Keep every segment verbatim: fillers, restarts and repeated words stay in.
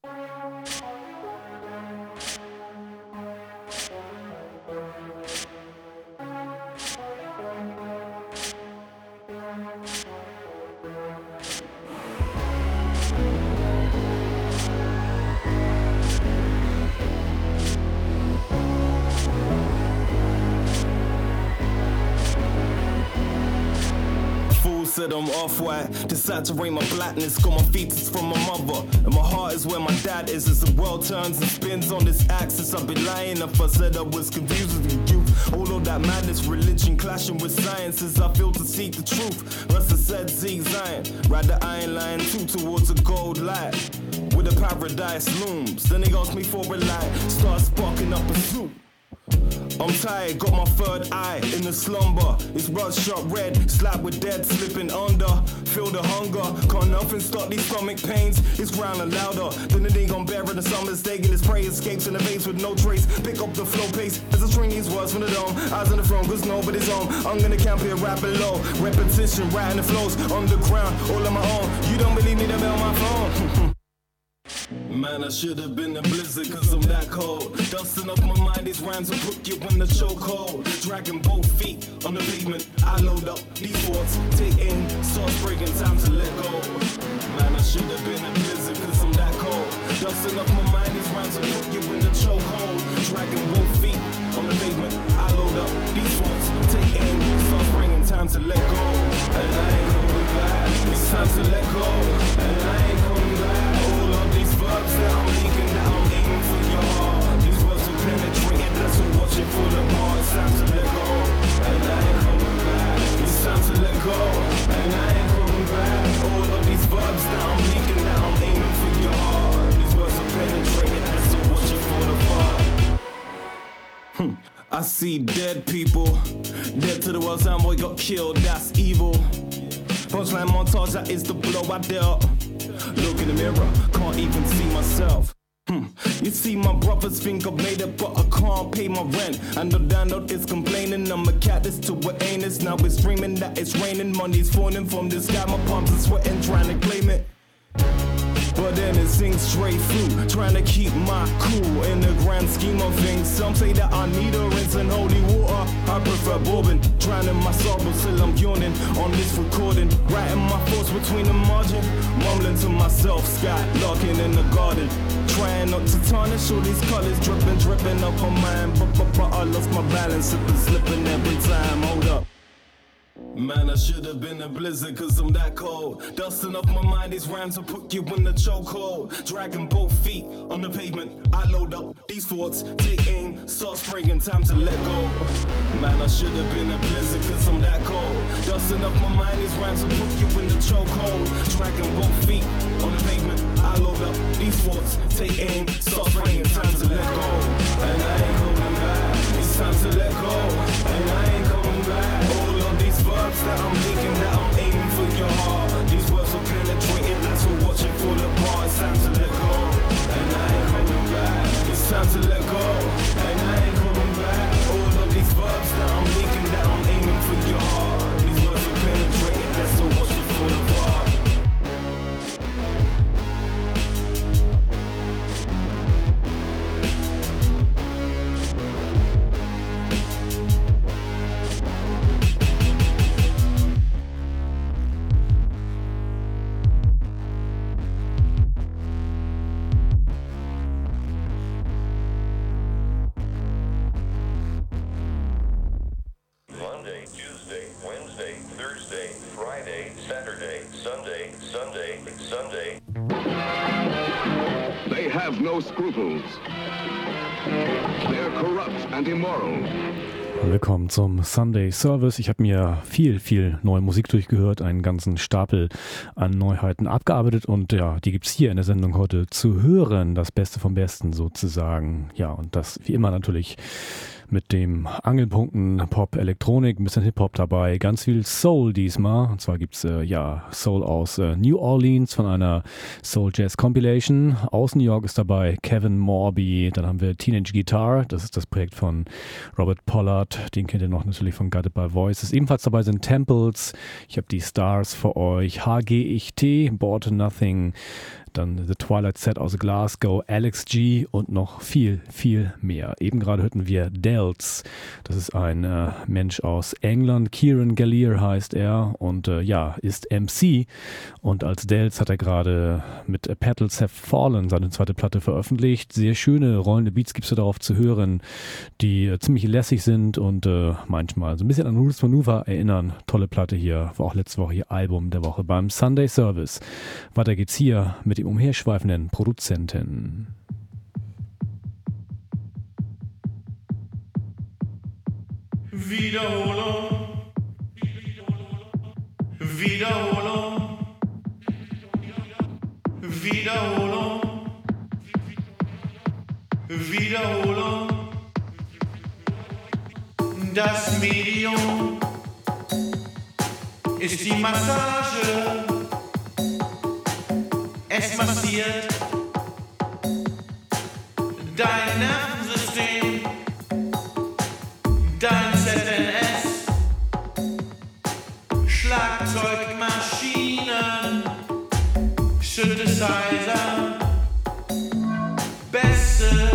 Said I'm off-white, decide to rain my blackness. Got my features from my mother, and my heart is where my dad is. As the world turns and spins on this axis, I'd be lying if I said I was confused with youth. All of that madness, religion clashing with science as I feel to seek the truth. Rasta said Zeke Zion, ride the iron line two towards a gold light. With a paradise looms, then he asks me for a light. Start sparking up a suit. I'm tired, got my third eye in the slumber. It's bloodshot red, slap with dead slipping under. Feel the hunger, can't nothing stop these stomach pains. It's growling louder than it ain't gon' bear in the summer's taking his prey escapes in the face with no trace. Pick up the flow pace as I string these words from the dome. Eyes on the throne, cause nobody's home. I'm gonna camp here rapping low. Repetition, writing the flows underground, all on my own. You don't believe me, then mail my phone. Man, I should've been a blizzard cause I'm that cold. Dusting off my mind, these rhymes will put you in the chokehold. Dragging both feet on the pavement, I load up these thoughts. Take aim, start breaking, time to let go. Man, I should've been a blizzard cause I'm that cold. Dusting off my mind, these rhymes will put you in the chokehold. Dragging both feet on the pavement, I load up these thoughts. Take aim, start breaking, time to let go. And I ain't coming back, it's time to let go. And I ain't coming back. Verbs that I'm leaking, that I'm aiming for your heart. These words are penetrating, that's what watching for the part. It's time to let go, and I ain't coming back. It's time to let go, and I ain't coming back. All of these verbs that I'm leaking, that I'm aiming for your heart. These words are penetrating, that's what watching for the part. Hmm. I see dead people, dead to the world, soundboy got killed, that's evil. Punchline montage, that is the blow I dealt. Look in the mirror, can't even see myself. Hmm. You see my brothers think I've made it, but I can't pay my rent. And the landlord is complaining, I'm a cat, this to what ain't it. Now it's dreaming that it's raining, money's falling from the sky. My palms are sweating, trying to claim it. But then it sinks straight through, trying to keep my cool in the grand scheme of things. Some say that I need a rinse and holy water. I prefer bourbon, drowning my sorrows till I'm yawning on this recording. Writing my thoughts between the margin, mumbling to myself, sky larking in the garden. Trying not to tarnish all these colors, dripping, dripping up on mine. But, but, but I lost my balance, slipping, slipping every time, hold up. Man, I should've been a blizzard cause I'm that cold. Dusting off my mind, these rhymes will put you in the chokehold. Dragging both feet on the pavement, I load up these thoughts. Take aim, start spraying, time to let go. Man, I should've been a blizzard cause I'm that cold. Dusting off my mind, these rhymes will put you in the chokehold. Dragging both feet on the pavement, I load up these thoughts. Take aim, start spraying, time to let go. And I ain't coming back, it's time to let go. And I ain't coming back. All of these verbs that I'm making, that I'm aiming for your heart. These words are penetrating, that's what watching for the part. It's time to let go, and I ain't coming back. It's time to let go, and I ain't coming back. All of these verbs that I'm making, that I'm aiming for your heart. These words are penetrating, that's what watching for the part. No scruples. They're corrupt and immoral. Willkommen zum Sunday Service. Ich habe mir viel, viel neue Musik durchgehört, einen ganzen Stapel an Neuheiten abgearbeitet und ja, die gibt's hier in der Sendung heute zu hören. Das Beste vom Besten sozusagen. Ja, und das wie immer natürlich mit dem Angelpunkten Pop, Elektronik, ein bisschen Hip-Hop dabei, ganz viel Soul diesmal. Und zwar gibt's äh, ja Soul aus äh, New Orleans von einer Soul Jazz Compilation. Aus New York ist dabei Kevin Morby. Dann haben wir Teenage Guitar, das ist das Projekt von Robert Pollard. Den kennt ihr noch natürlich von Guided by Voices. Ebenfalls dabei sind Temples. Ich habe die Stars für euch. H G I T, Bought Nothing. dann The Twilight Set aus Glasgow, Alex G und noch viel, viel mehr. Eben gerade hörten wir Delts. Das ist ein äh, Mensch aus England. Kieran Gallier heißt er und äh, ja, ist M C. Und als Delts hat er gerade mit A Petals Have Fallen seine zweite Platte veröffentlicht. Sehr schöne rollende Beats gibt es da darauf zu hören, die äh, ziemlich lässig sind und äh, manchmal so ein bisschen an Roots Maneuver erinnern. Tolle Platte hier, war auch letzte Woche ihr Album der Woche beim Sunday Service. Weiter geht's hier mit dem umherschweifenden Produzenten. Wiederholung, Wiederholung, Wiederholung, Wiederholung. Das Medium ist die Massage. Es massiert dein Nervensystem, dein Z N S, Schlagzeugmaschinen, Synthesizer, Bässe.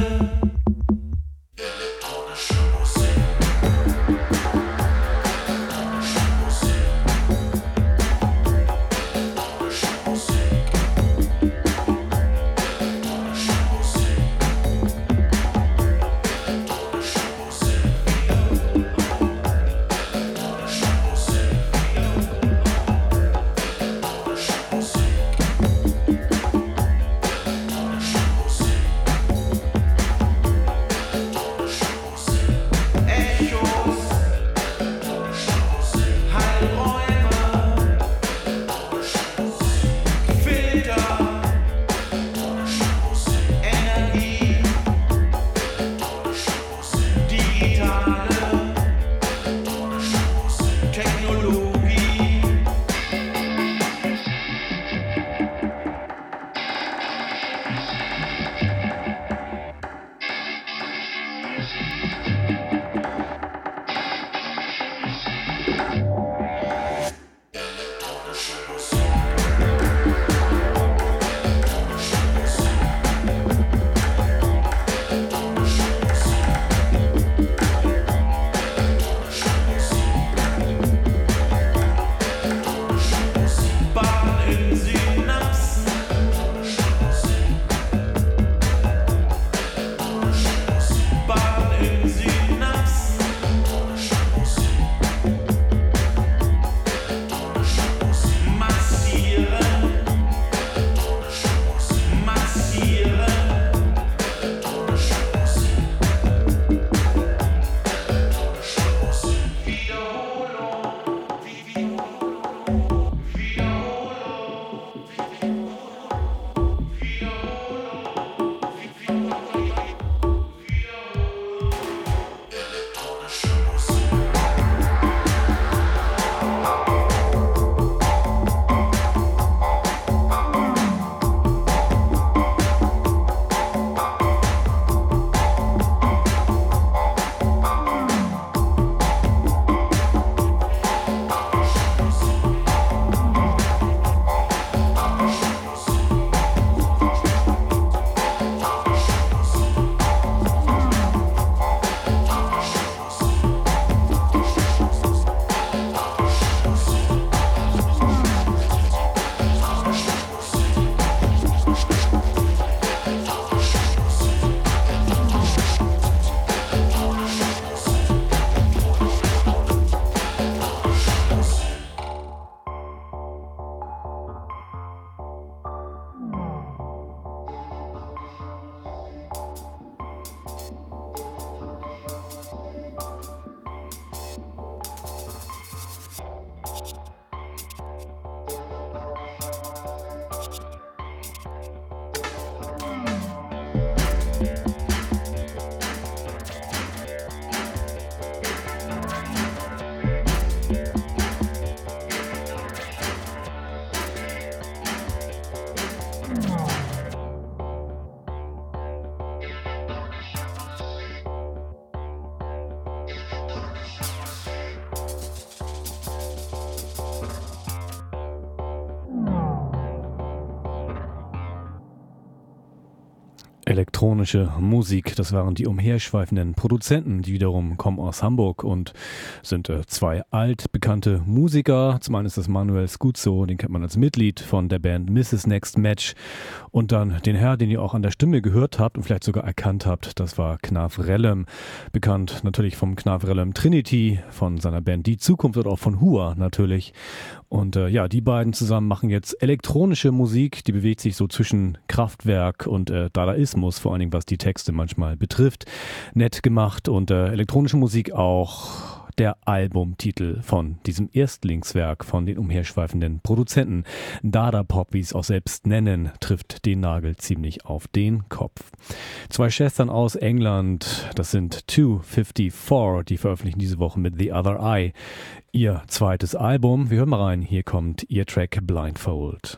Elektronische Musik, das waren die umherschweifenden Produzenten, die wiederum kommen aus Hamburg und sind äh, zwei altbekannte Musiker. Zum einen ist das Manuel Scuzzo, den kennt man als Mitglied von der Band Misses Next Match, und dann den Herr, den ihr auch an der Stimme gehört habt und vielleicht sogar erkannt habt, das war Knaf Rellem, bekannt natürlich vom Knaf Rellem Trinity, von seiner Band Die Zukunft und auch von Hua natürlich. Und äh, ja, die beiden zusammen machen jetzt elektronische Musik, die bewegt sich so zwischen Kraftwerk und äh, Dadaismus, vor allen Dingen was die Texte manchmal betrifft. Nett gemacht, und äh, elektronische Musik auch der Albumtitel von diesem Erstlingswerk von den umherschweifenden Produzenten. Dada Pop, wie es auch selbst nennen, trifft den Nagel ziemlich auf den Kopf. Zwei Schwestern aus England, das sind zwei fünfundfünfzig, die veröffentlichen diese Woche mit The Other Eye ihr zweites Album. Wir hören mal rein, hier kommt ihr Track Blindfold.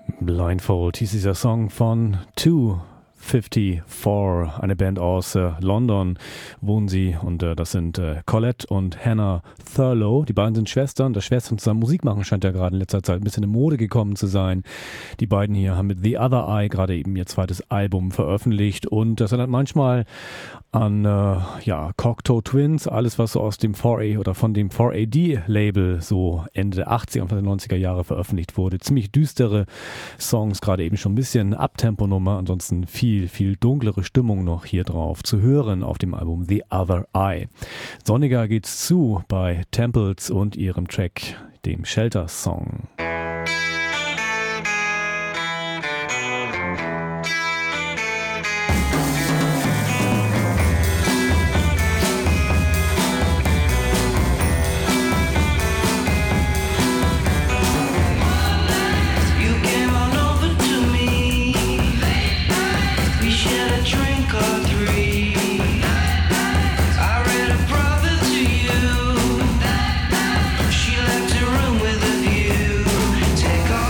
Blindfold hieß dieser Song von Two fifty-four, eine Band aus äh, London wohnen sie und äh, das sind äh, Colette und Hannah Thurlow. Die beiden sind Schwestern. Das Schwestern zusammen Musik machen scheint ja gerade in letzter Zeit ein bisschen in Mode gekommen zu sein. Die beiden hier haben mit The Other Eye gerade eben ihr zweites Album veröffentlicht und das erinnert manchmal an äh, ja, Cocteau Twins, alles was so aus dem four A oder von dem four A D Label so Ende der achtziger, Anfang der neunziger Jahre veröffentlicht wurde. Ziemlich düstere Songs, gerade eben schon ein bisschen Uptempo-Nummer, ansonsten viel, viel dunklere Stimmung noch hier drauf zu hören auf dem Album The Other Eye. Sonniger geht's zu bei Temples und ihrem Track, dem Shelter Song. She left her room with a view.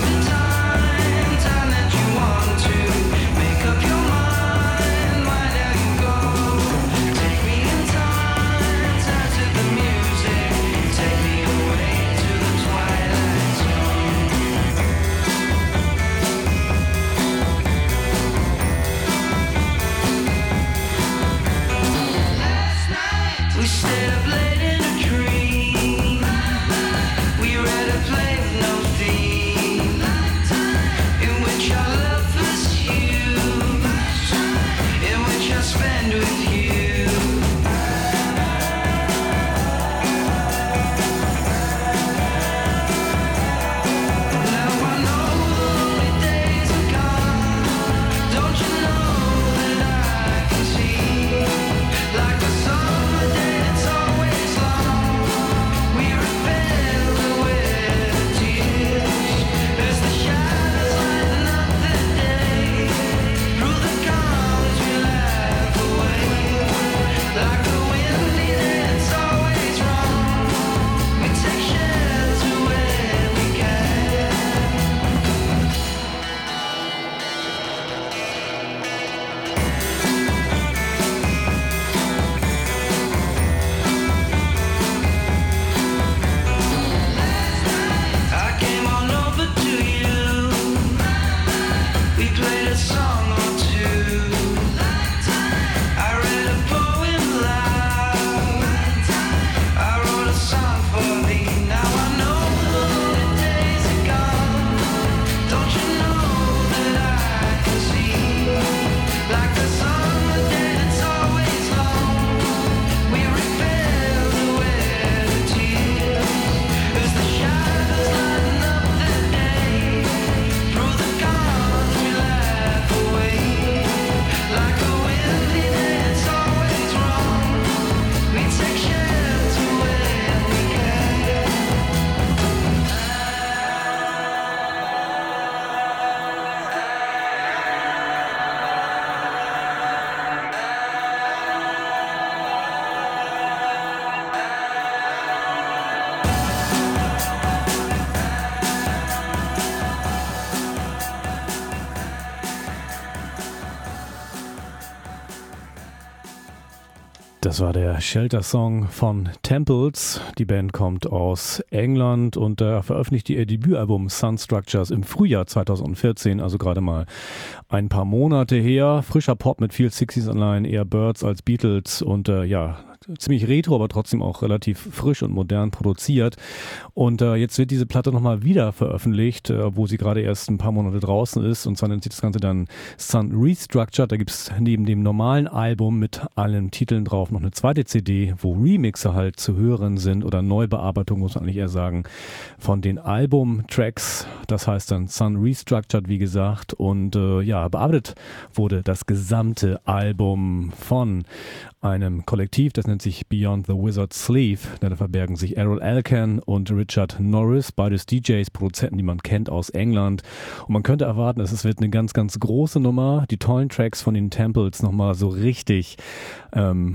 Das war der Shelter-Song von Temples. Die Band kommt aus England und äh, veröffentlichte ihr Debütalbum Sun Structures im Frühjahr zweitausendvierzehn, also gerade mal ein paar Monate her. Frischer Pop mit viel Sixties Anleihen, eher Birds als Beatles und äh, ja, ziemlich retro, aber trotzdem auch relativ frisch und modern produziert. Und äh, jetzt wird diese Platte nochmal wieder veröffentlicht, äh, wo sie gerade erst ein paar Monate draußen ist. Und zwar nennt sich das Ganze dann Sun Restructured. Da gibt es neben dem normalen Album mit allen Titeln drauf noch eine zweite C D, wo Remixe halt zu hören sind oder Neubearbeitung, muss man eigentlich eher sagen, von den Album-Tracks. Das heißt dann Sun Restructured, wie gesagt. Und äh, ja, bearbeitet wurde das gesamte Album von einem Kollektiv, das nennt sich Beyond the Wizard's Sleeve. Da verbergen sich Errol Alcan und Richard Norris, beides D Js, Produzenten, die man kennt aus England. Und man könnte erwarten, es wird eine ganz, ganz große Nummer. Die tollen Tracks von den Temples nochmal so richtig ähm,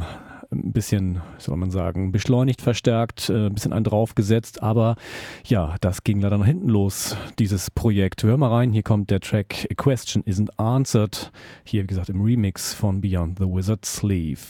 ein bisschen, soll man sagen, beschleunigt, verstärkt, ein bisschen einen draufgesetzt, aber ja, das ging leider nach hinten los, dieses Projekt. Hör mal rein, hier kommt der Track A Question Isn't Answered, hier wie gesagt im Remix von Beyond the Wizard's Sleeve.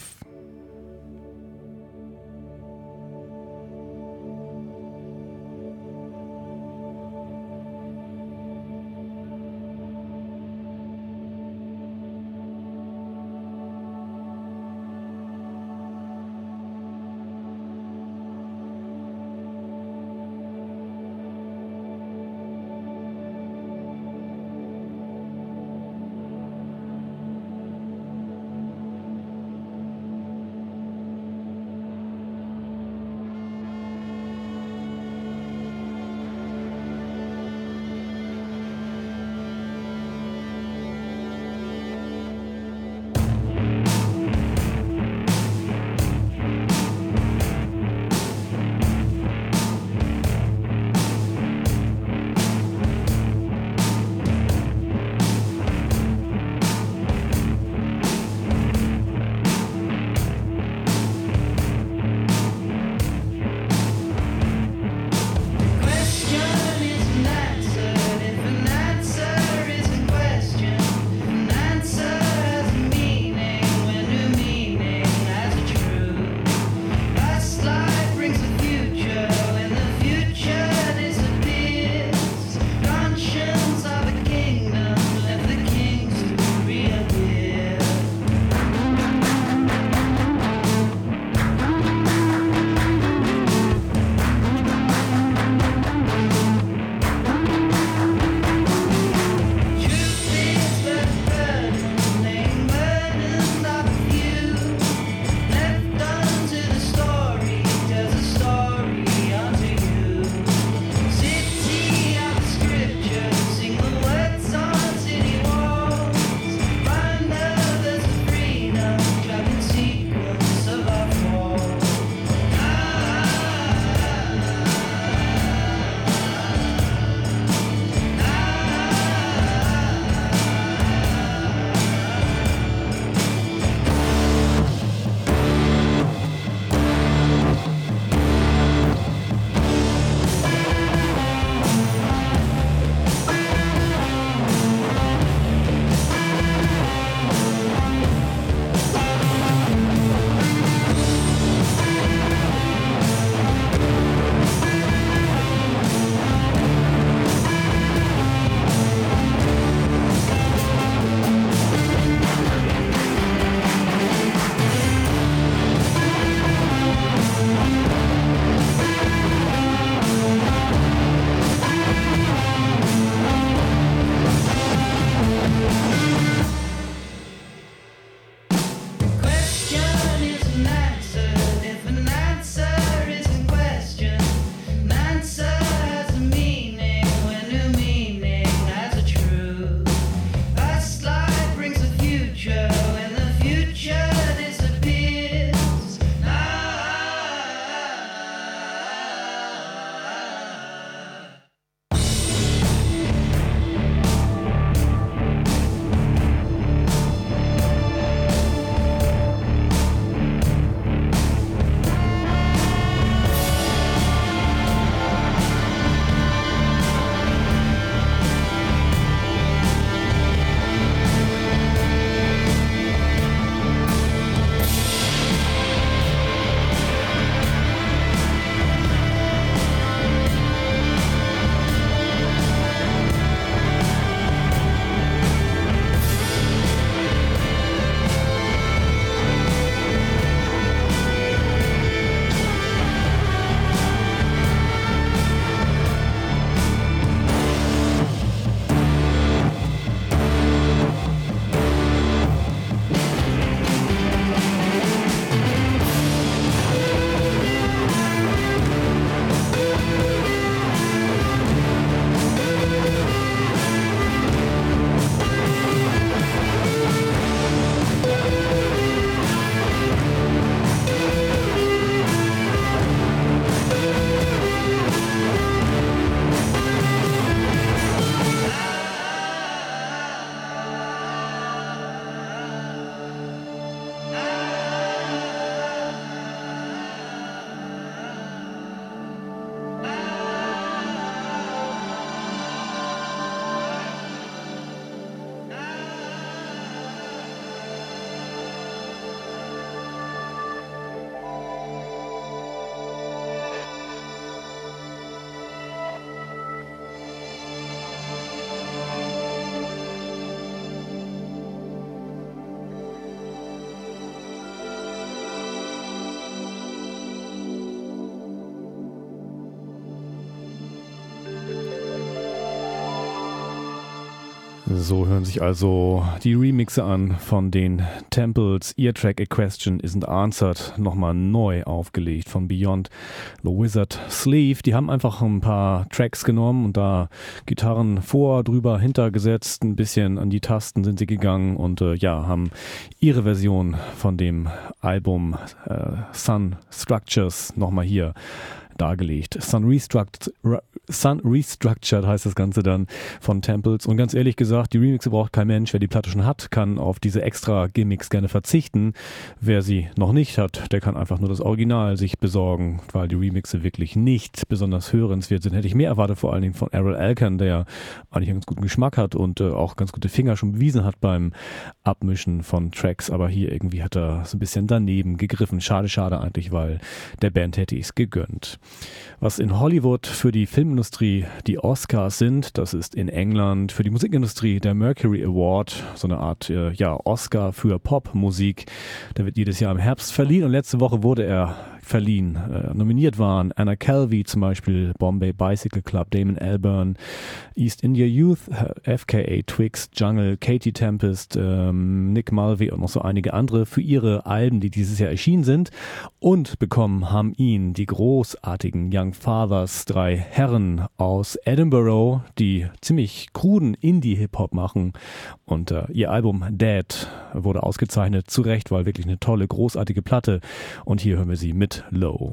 So hören sich also die Remixe an von den Temples. Ihr Track A Question Isn't Answered, nochmal neu aufgelegt von Beyond the Wizard Sleeve. Die haben einfach ein paar Tracks genommen und da Gitarren vor, drüber, hinter gesetzt, ein bisschen an die Tasten sind sie gegangen und äh, ja, haben ihre Version von dem Album äh, Sun Structures nochmal hier dargelegt. Sun Restructured, Sun Restructured heißt das Ganze dann von Temples. Und ganz ehrlich gesagt, die Remixe braucht kein Mensch. Wer die Platte schon hat, kann auf diese extra Gimmicks gerne verzichten. Wer sie noch nicht hat, der kann einfach nur das Original sich besorgen, weil die Remixe wirklich nicht besonders hörenswert sind. Hätte ich mehr erwartet, vor allen Dingen von Errol Alkan, der eigentlich einen ganz guten Geschmack hat und äh, auch ganz gute Finger schon bewiesen hat beim Abmischen von Tracks. Aber hier irgendwie hat er so ein bisschen daneben gegriffen. Schade, schade eigentlich, weil der Band hätte ich es gegönnt. Was in Hollywood für die Filmindustrie die Oscars sind, das ist in England für die Musikindustrie der Mercury Award, so eine Art äh, ja, Oscar für Popmusik. Der wird jedes Jahr im Herbst verliehen und letzte Woche wurde er verliehen. Äh, nominiert waren Anna Calvi zum Beispiel, Bombay Bicycle Club, Damon Albarn, East India Youth, F K A Twigs, Jungle, Katie Tempest, ähm, Nick Mulvey und noch so einige andere für ihre Alben, die dieses Jahr erschienen sind. Und bekommen haben ihn die großartigen Young Fathers, drei Herren aus Edinburgh, die ziemlich kruden Indie-Hip-Hop machen. Und äh, ihr Album Dead wurde ausgezeichnet, zu Recht, weil wirklich eine tolle, großartige Platte. Und hier hören wir sie mit Low.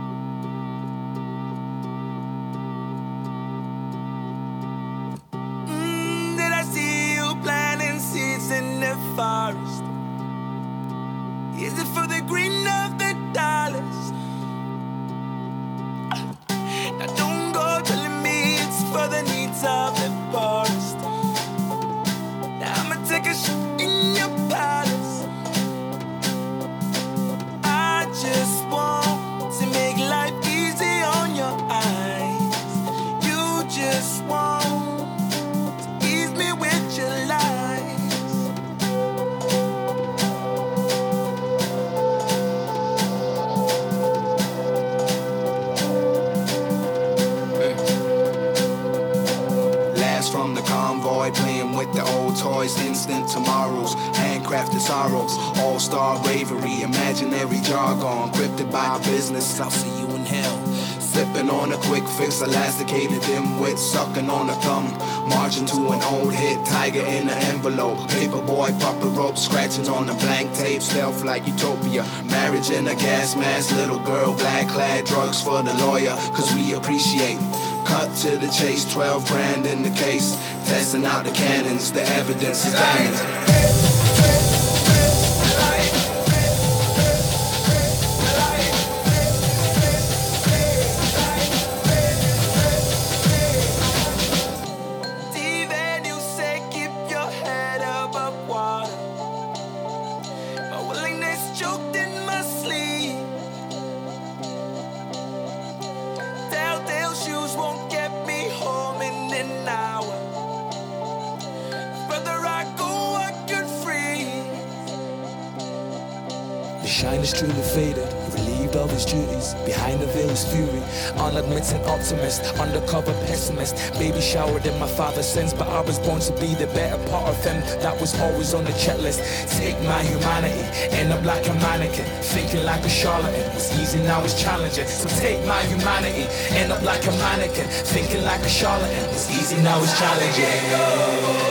Mm, did I see you planting seeds in the forest? Is it for the green of the dollars? Now don't go telling me it's for the needs of the forest. Now I'ma take a shit in your palace. I just want to make life easy on your eyes. You just want to ease me with your lies. Last from the convoy, playing with the old toys, instant tomorrows, handcrafted sorrows, all-star bravery, imaginary jargon, encrypted by business. I'll see you in hell. Sipping on a quick fix, elasticated dimwit, sucking on a thumb, marching to an old hit, tiger in an envelope, paperboy, puppet rope, scratching on the blank tape, stealth like utopia, marriage in a gas mask, little girl, black clad, drugs for the lawyer, cause we appreciate. Cut to the chase, twelve grand in the case, testing out the cannons, the evidence is damning. Steven, you say keep your head above water. My willingness choked in my sleeve. Telltale shoes won't get me home in an hour. Further I go, I could freeze. The shine is truly faded, relieved of his duties. Behind the veil is fury, unadmitted optimist, undercover pessimist. Baby showered in my father's sins, but I was born to be the better part of him. That was always on the checklist. Take my humanity, end up like a mannequin, thinking like a charlatan. It's easy, now it's challenging. So take my humanity, end up like a mannequin, thinking like a charlatan. It's easy, now it's challenging.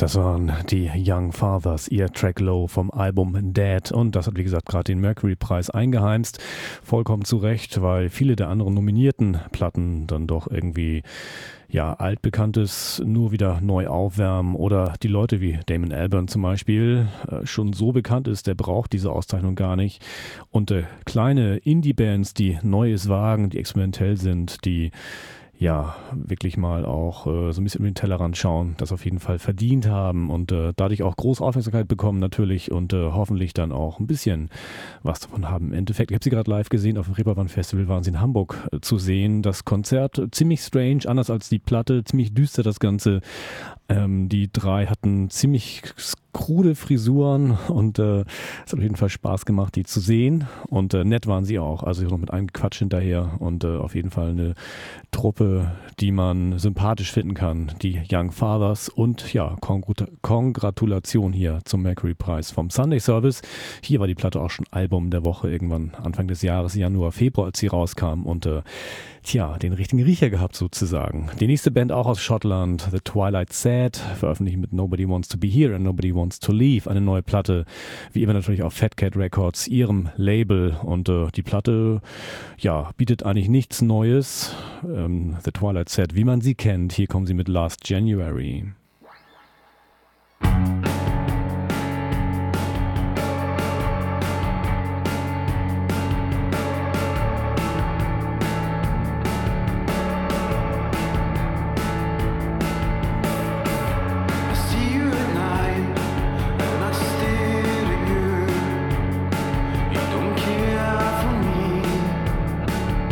Das waren die Young Fathers, ihr Track Low vom Album Dead. Und das hat, wie gesagt, gerade den Mercury-Preis eingeheimst. Vollkommen zu Recht, weil viele der anderen nominierten Platten dann doch irgendwie ja, altbekanntes nur wieder neu aufwärmen oder die Leute wie Damon Albarn zum Beispiel äh, schon so bekannt ist, der braucht diese Auszeichnung gar nicht. Und äh, kleine Indie-Bands, die Neues wagen, die experimentell sind, die ja, wirklich mal auch äh, so ein bisschen über den Tellerrand schauen, das auf jeden Fall verdient haben und äh, dadurch auch große Aufmerksamkeit bekommen natürlich und äh, hoffentlich dann auch ein bisschen was davon haben. Im Endeffekt, ich habe sie gerade live gesehen, auf dem Reeperbahn Festival waren sie in Hamburg äh, zu sehen. Das Konzert äh, ziemlich strange, anders als die Platte, ziemlich düster das Ganze. Ähm, die drei hatten ziemlich krude Frisuren und äh, es hat auf jeden Fall Spaß gemacht, die zu sehen und äh, nett waren sie auch, also noch mit einem Quatsch hinterher und äh, auf jeden Fall eine Truppe, die man sympathisch finden kann, die Young Fathers und ja, Kongrat- Kongratulation hier zum Mercury-Preis vom Sunday Service. Hier war die Platte auch schon Album der Woche irgendwann Anfang des Jahres, Januar, Februar, als sie rauskam und äh, tja, den richtigen Riecher gehabt sozusagen. Die nächste Band auch aus Schottland, The Twilight Sad, veröffentlicht mit Nobody Wants to Be Here and Nobody Wants to Leave, eine neue Platte, wie immer natürlich auf Fat Cat Records, ihrem Label und äh, die Platte, ja, bietet eigentlich nichts Neues, ähm, The Twilight Sad, wie man sie kennt, hier kommen sie mit Last January.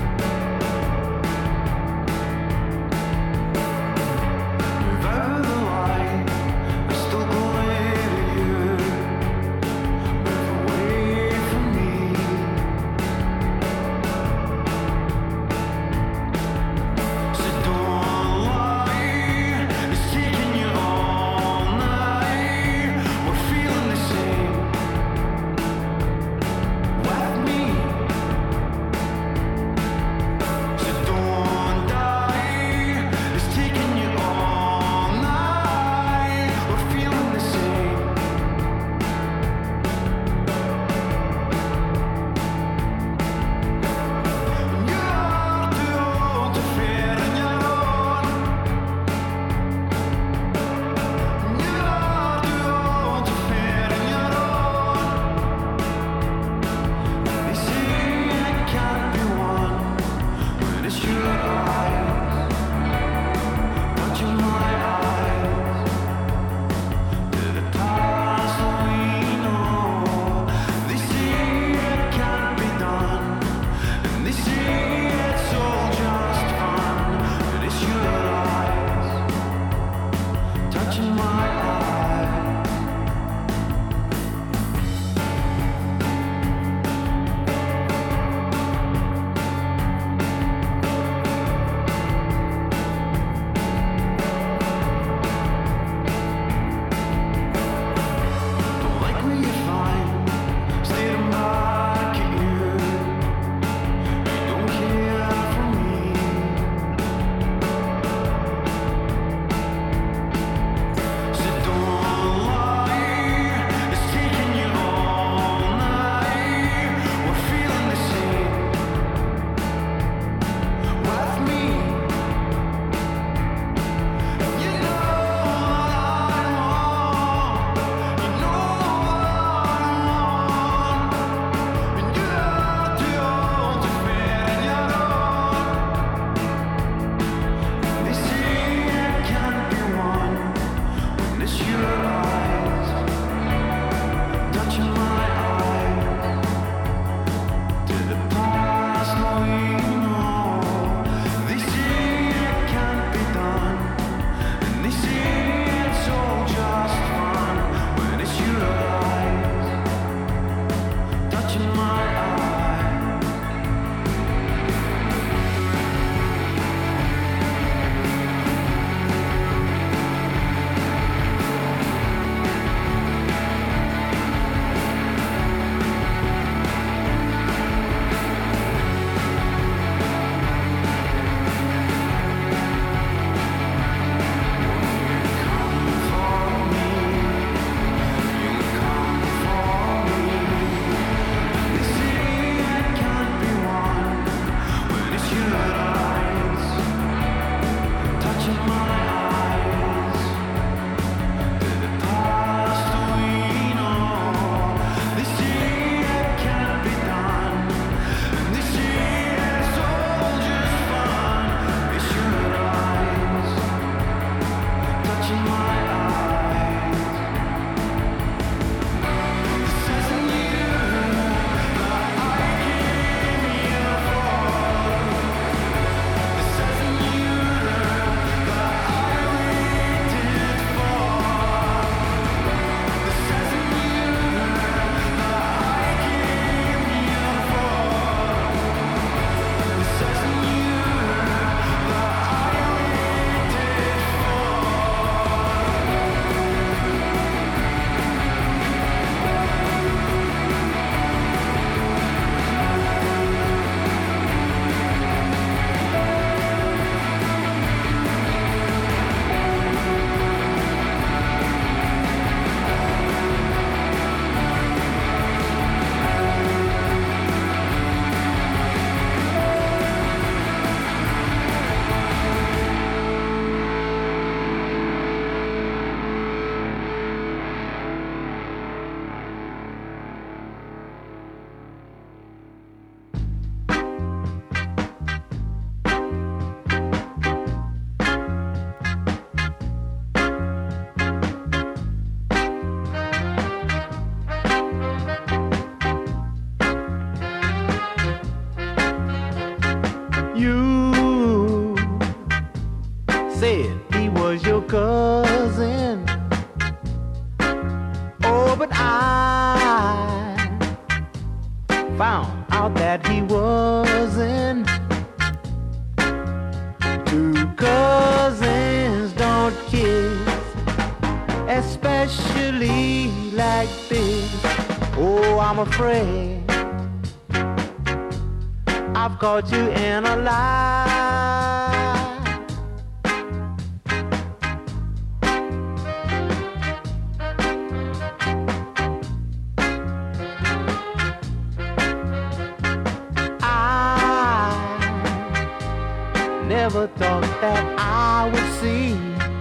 Over the said he was your cousin. Oh, but I found out that he wasn't. Two cousins don't kiss, especially like this. Oh, I'm afraid I've caught you in a lie. I never thought that I would see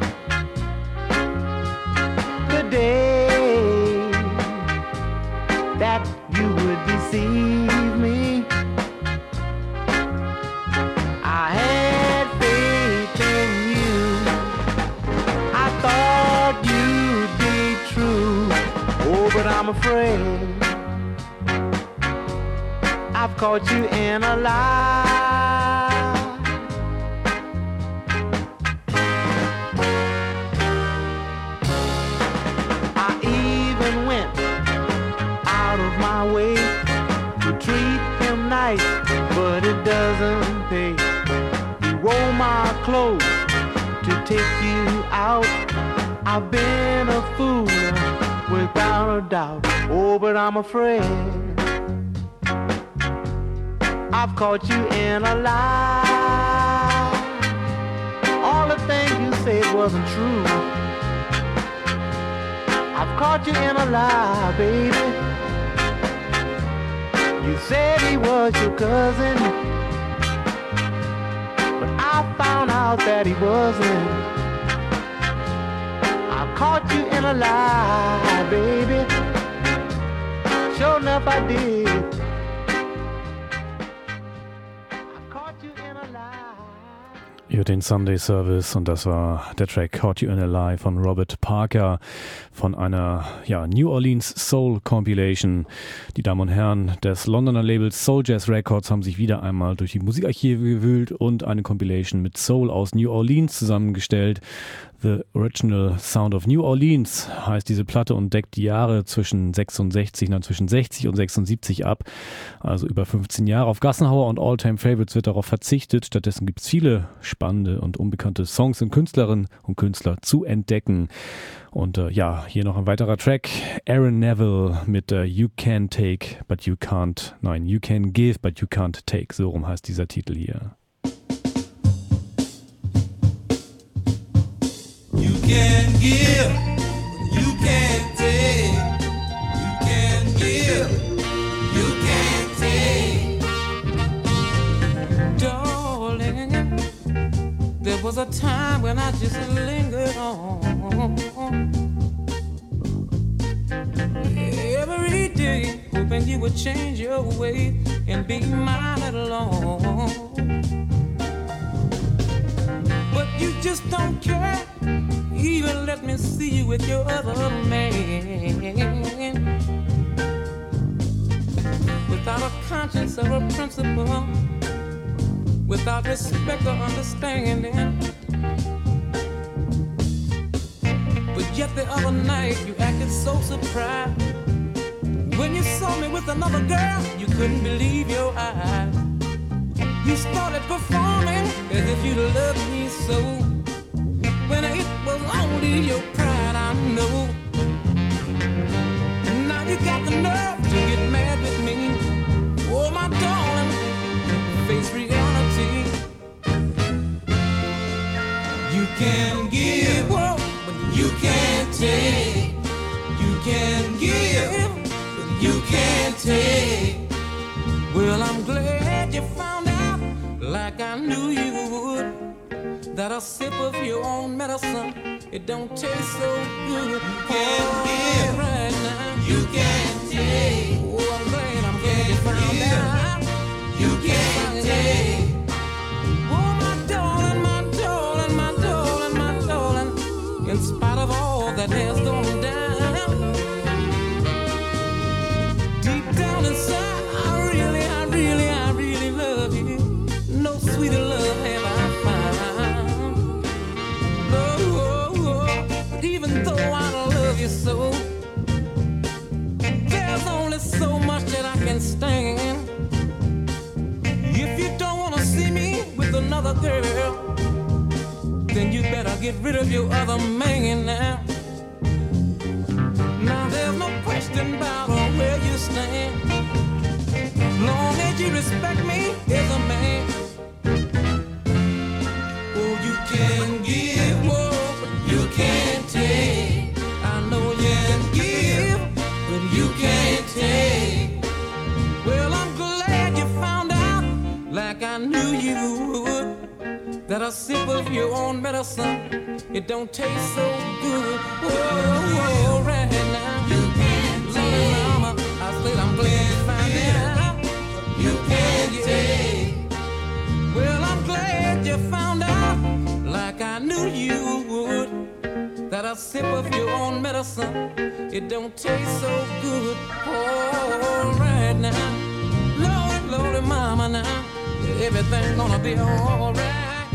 the day that you would deceive me. I had faith in you, I thought you'd be true. Oh, but I'm afraid I've caught you in a lie. I even went out of my way to treat him nice, but it doesn't pay. He wore my clothes to take you out. I've been a fool without a doubt. Oh, but I'm afraid I've caught you in a lie. All the things you said wasn't true. I've caught you in a lie, baby. You said he was your cousin, but I found out that he wasn't. I caught you in a lie, baby. Sure enough I did. Ihr den Sunday Service und das war der Track Caught You in a Lie von Robert Parker von einer ja, New Orleans Soul Compilation. Die Damen und Herren des Londoner Labels Soul Jazz Records haben sich wieder einmal durch die Musikarchive gewühlt und eine Compilation mit Soul aus New Orleans zusammengestellt. The Original Sound of New Orleans heißt diese Platte und deckt die Jahre zwischen sechsundsechzig, nein, zwischen sechzig und sechsundsiebzig ab, also über fünfzehn Jahre. Auf Gassenhauer und All-Time Favorites wird darauf verzichtet. Stattdessen gibt es viele spannende und unbekannte Songs und Künstlerinnen und Künstler zu entdecken. Und äh, ja, hier noch ein weiterer Track. Aaron Neville mit äh, You Can Take, But You Can't, nein, You Can Give, But You Can't Take. So rum heißt dieser Titel hier. You can give, you can't take. You can give, you can't take. Darling, there was a time when I just lingered on. Every day, hoping you would change your way and be mine alone. But you just don't care. Even let me see you with your other man. Without a conscience or a principle, without respect or understanding. But yet the other night you acted so surprised when you saw me with another girl. You couldn't believe your eyes. You started performing as if you loved me so, when it was only your pride, I know. Now you got the nerve to get mad with me. Oh, my darling, face reality. You can give, Whoa, but you can't take. You can give, but you can't take. well, I'm glad you found out, like I knew you would, that a sip of your own medicine, it don't taste so good. You can give, right now. You can't take. Oh, I'm glad, I'm glad you found give, out. You can't take. Oh, my darling, my darling, my darling, my darling. In spite of all that has gone down, deep down inside, I really, I really, I really love you. No sweeter love have I found. so. There's only so much that I can stand. If you don't wanna see me with another girl, then you better get rid of your other man now. Now there's no question about where you stand. Long as you respect me as a man. Oh, you can give more, but you can't take. I know you can give, but you can't take. Well, I'm glad you found out, like I knew you would, that a sip of your own medicine, it don't taste so good. Whoa, whoa, right now. You can't take. Mama, I said I'm glad you found out. You can't take. Well, I'm glad you found out, like I knew you would, that a sip of your own medicine, it don't taste so good. Oh, right now. Lordy, Lordy, mama, now. Everything gonna be alright.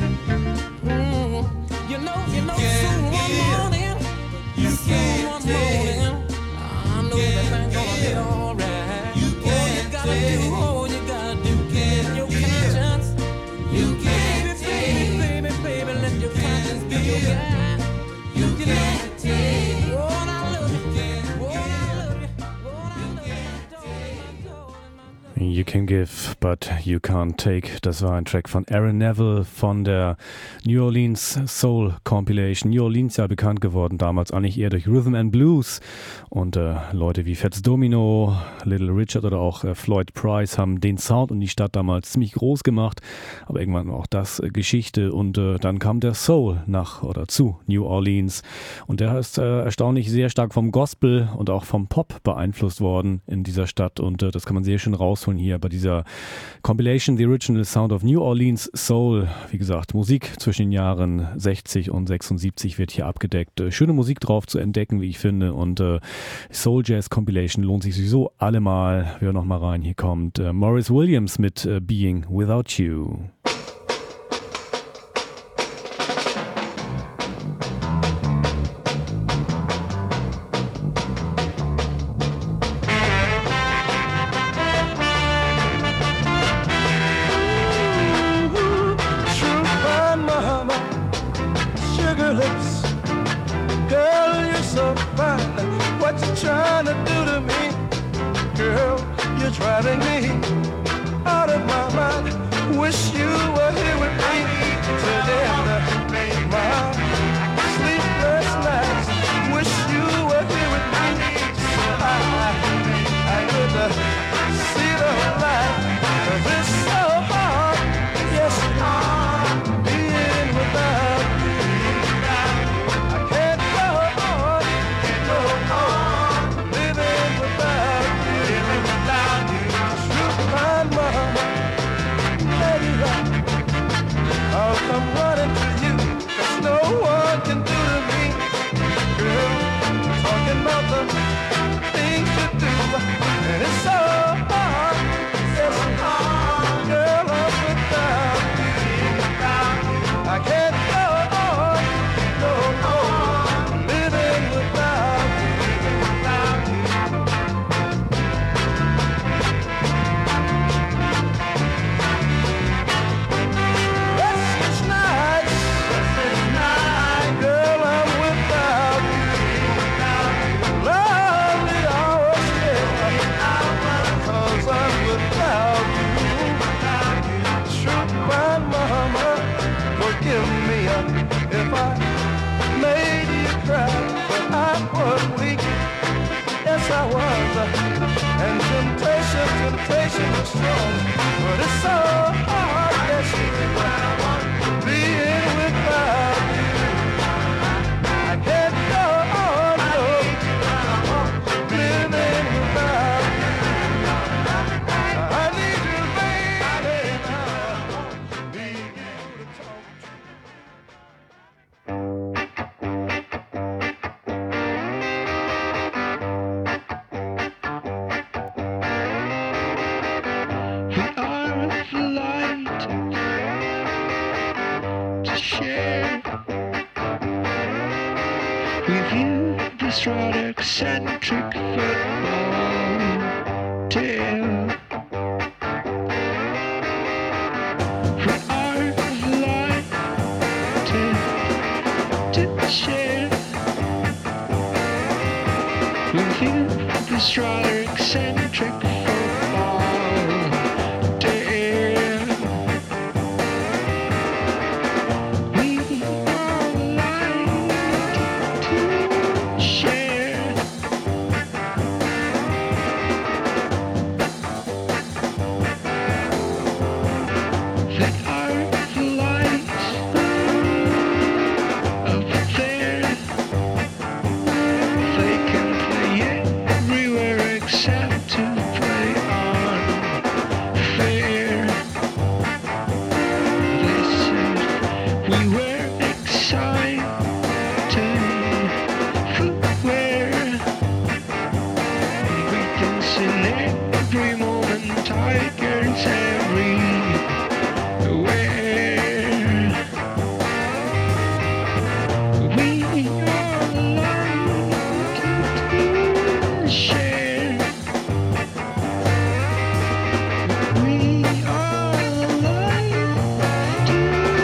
Mm. You know, you know, soon one morning, you soon one morning, I know everything gonna be alright. You all you gotta do, all you gotta do, get your conscience. You can't take, baby, baby, baby, let your conscience be your guide. You can't take. Oh, I love you, oh, I love you, oh, I love you, darling. You Can Give, But You Can't Take. Das war ein Track von Aaron Neville von der New Orleans Soul Compilation. New Orleans ja bekannt geworden damals eigentlich eher durch Rhythm and Blues. Und äh, Leute wie Fats Domino, Little Richard oder auch äh, Floyd Price haben den Sound und die Stadt damals ziemlich groß gemacht. Aber irgendwann war auch das äh, Geschichte. Und äh, dann kam der Soul nach oder zu New Orleans. Und der ist äh, erstaunlich sehr stark vom Gospel und auch vom Pop beeinflusst worden in dieser Stadt. Und äh, das kann man sehr schön rausholen hier bei dieser Compilation The Original Sound of New Orleans Soul. Wie gesagt, Musik zwischen den Jahren sechzig und sechsundsiebzig wird hier abgedeckt. Äh, schöne Musik drauf zu entdecken, wie ich finde. Und äh, Soul Jazz Compilation lohnt sich sowieso allemal. Wir hören noch mal rein. Hier kommt äh, Maurice Williams mit äh, Being Without You. Driving me out of my mind. Wish you were here with me till the end of my sleepless nights. Wish you were here with me so I, I could uh, see the light. 'Cause it's so hard, yes it is, being without you. I can't go on, go on, living without you. I'll come running to you, 'cause no one can do to me. Girl, talking about the things you do, and it's so hard, yes, hard. Girl, I'm without you. I can't go on, no, no, living without you. Restless nights, restless nights, girl, I'm without you. Lonely hours, yeah, 'cause I'm without you. Shoot my mama, forgive me if I made you cry, but I was weak, yes I was, and temptation, temptation was strong, but it's so hard, yes, being without you. I can't go on, no, living without you. I need you, baby, now. Need you to talk We are a flight to share with you the this rather eccentric football tale. We are delighted to share with you this rather eccentric football tale. We are delighted to share that are the lights up there. They can play everywhere except to play on fair. They said we were exciting footwear. We dance in every moment, tigers everywhere. We are allowed to share. We are allowed to.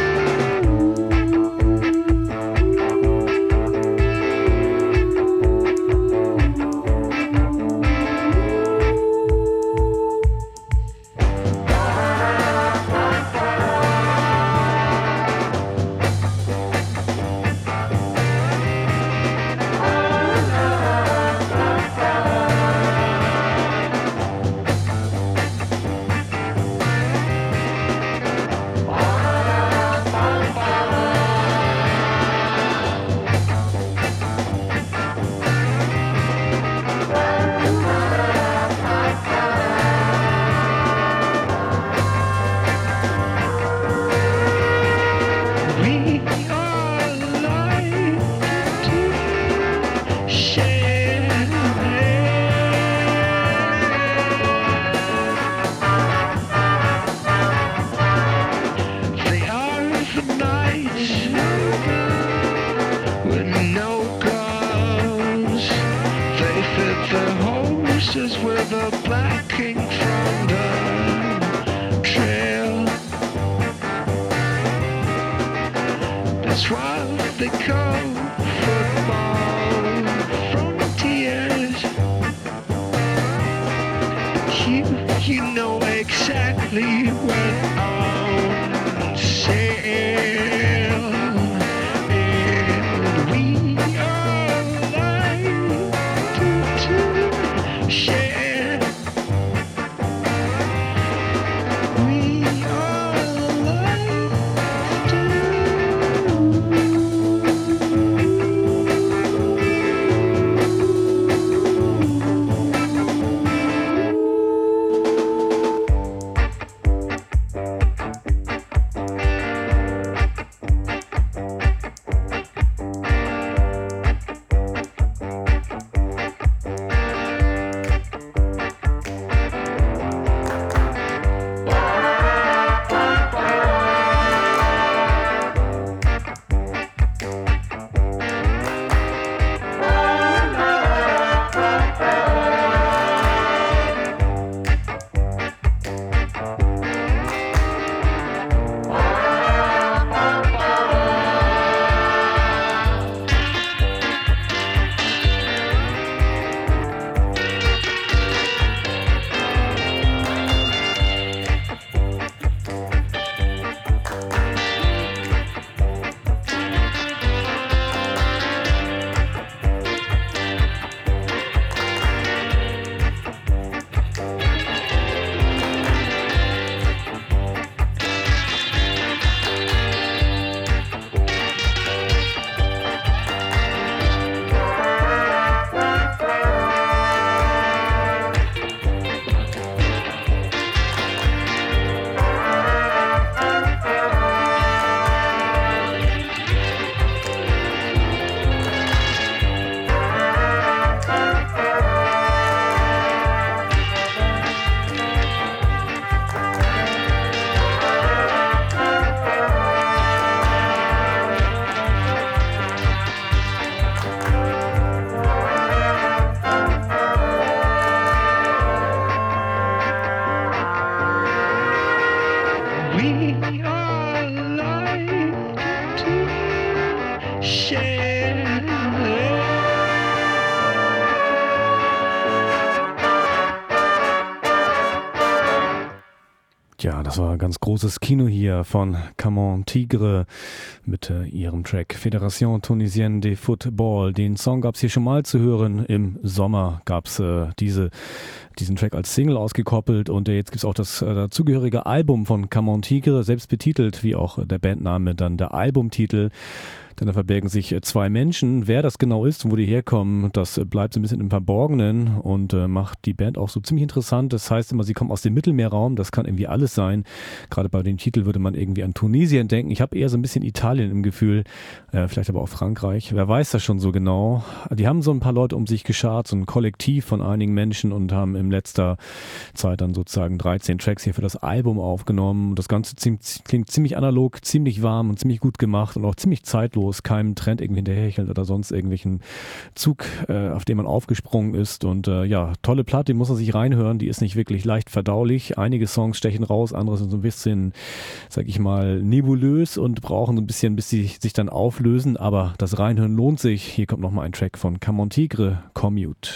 We are alive to share. They are the nights with no gloves. They fit the horses with a blacking from the trail. That's why they call football frontiers. You, you know exactly what on sale. And we are alive to, to share. We are alive to. Ja, das war ganz großes Kino hier von Camon Tigre mit äh, ihrem Track Fédération Tunisienne de Football. Den Song gab es hier schon mal zu hören. Im Sommer gab es äh, diese, diesen Track als Single ausgekoppelt und äh, jetzt gibt es auch das äh, dazugehörige Album von Camon Tigre, selbst betitelt, wie auch der Bandname, dann der Albumtitel. Denn da verbergen sich zwei Menschen. Wer das genau ist und wo die herkommen, das bleibt so ein bisschen im Verborgenen und äh, macht die Band auch so ziemlich interessant. Das heißt immer, sie kommen aus dem Mittelmeerraum. Das kann irgendwie alles sein. Gerade bei dem Titel würde man irgendwie an Tunesien denken. Ich habe eher so ein bisschen Italien im Gefühl. Äh, vielleicht aber auch Frankreich. Wer weiß das schon so genau. Die haben so ein paar Leute um sich geschart, so ein Kollektiv von einigen Menschen und haben in letzter Zeit dann sozusagen dreizehn Tracks hier für das Album aufgenommen. Das Ganze klingt ziemlich analog, ziemlich warm und ziemlich gut gemacht und auch ziemlich zeitlos. Keinem Trend irgendwie hinterherhechelt oder sonst irgendwelchen Zug, äh, auf den man aufgesprungen ist. Und äh, ja, tolle Platte, die muss man sich reinhören. Die ist nicht wirklich leicht verdaulich. Einige Songs stechen raus, andere sind so ein bisschen, sag ich mal, nebulös und brauchen so ein bisschen, bis sie sich dann auflösen. Aber das Reinhören lohnt sich. Hier kommt nochmal ein Track von Camon Tigre, Commute.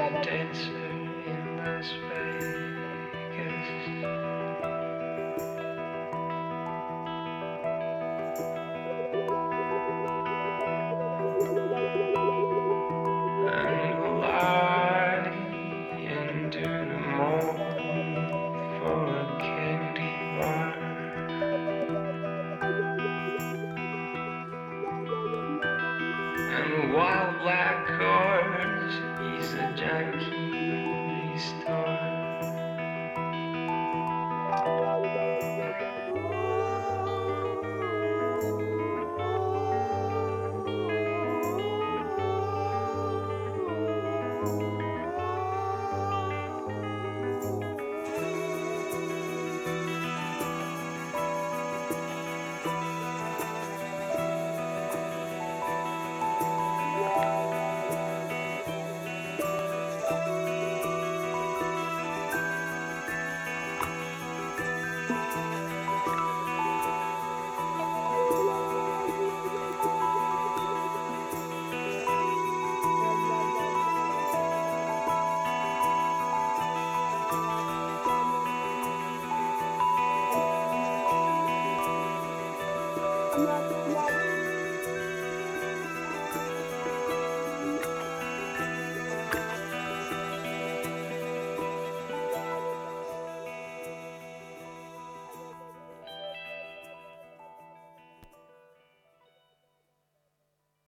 a dancer in Las Vegas. And lie and do no more for a candy bar. And while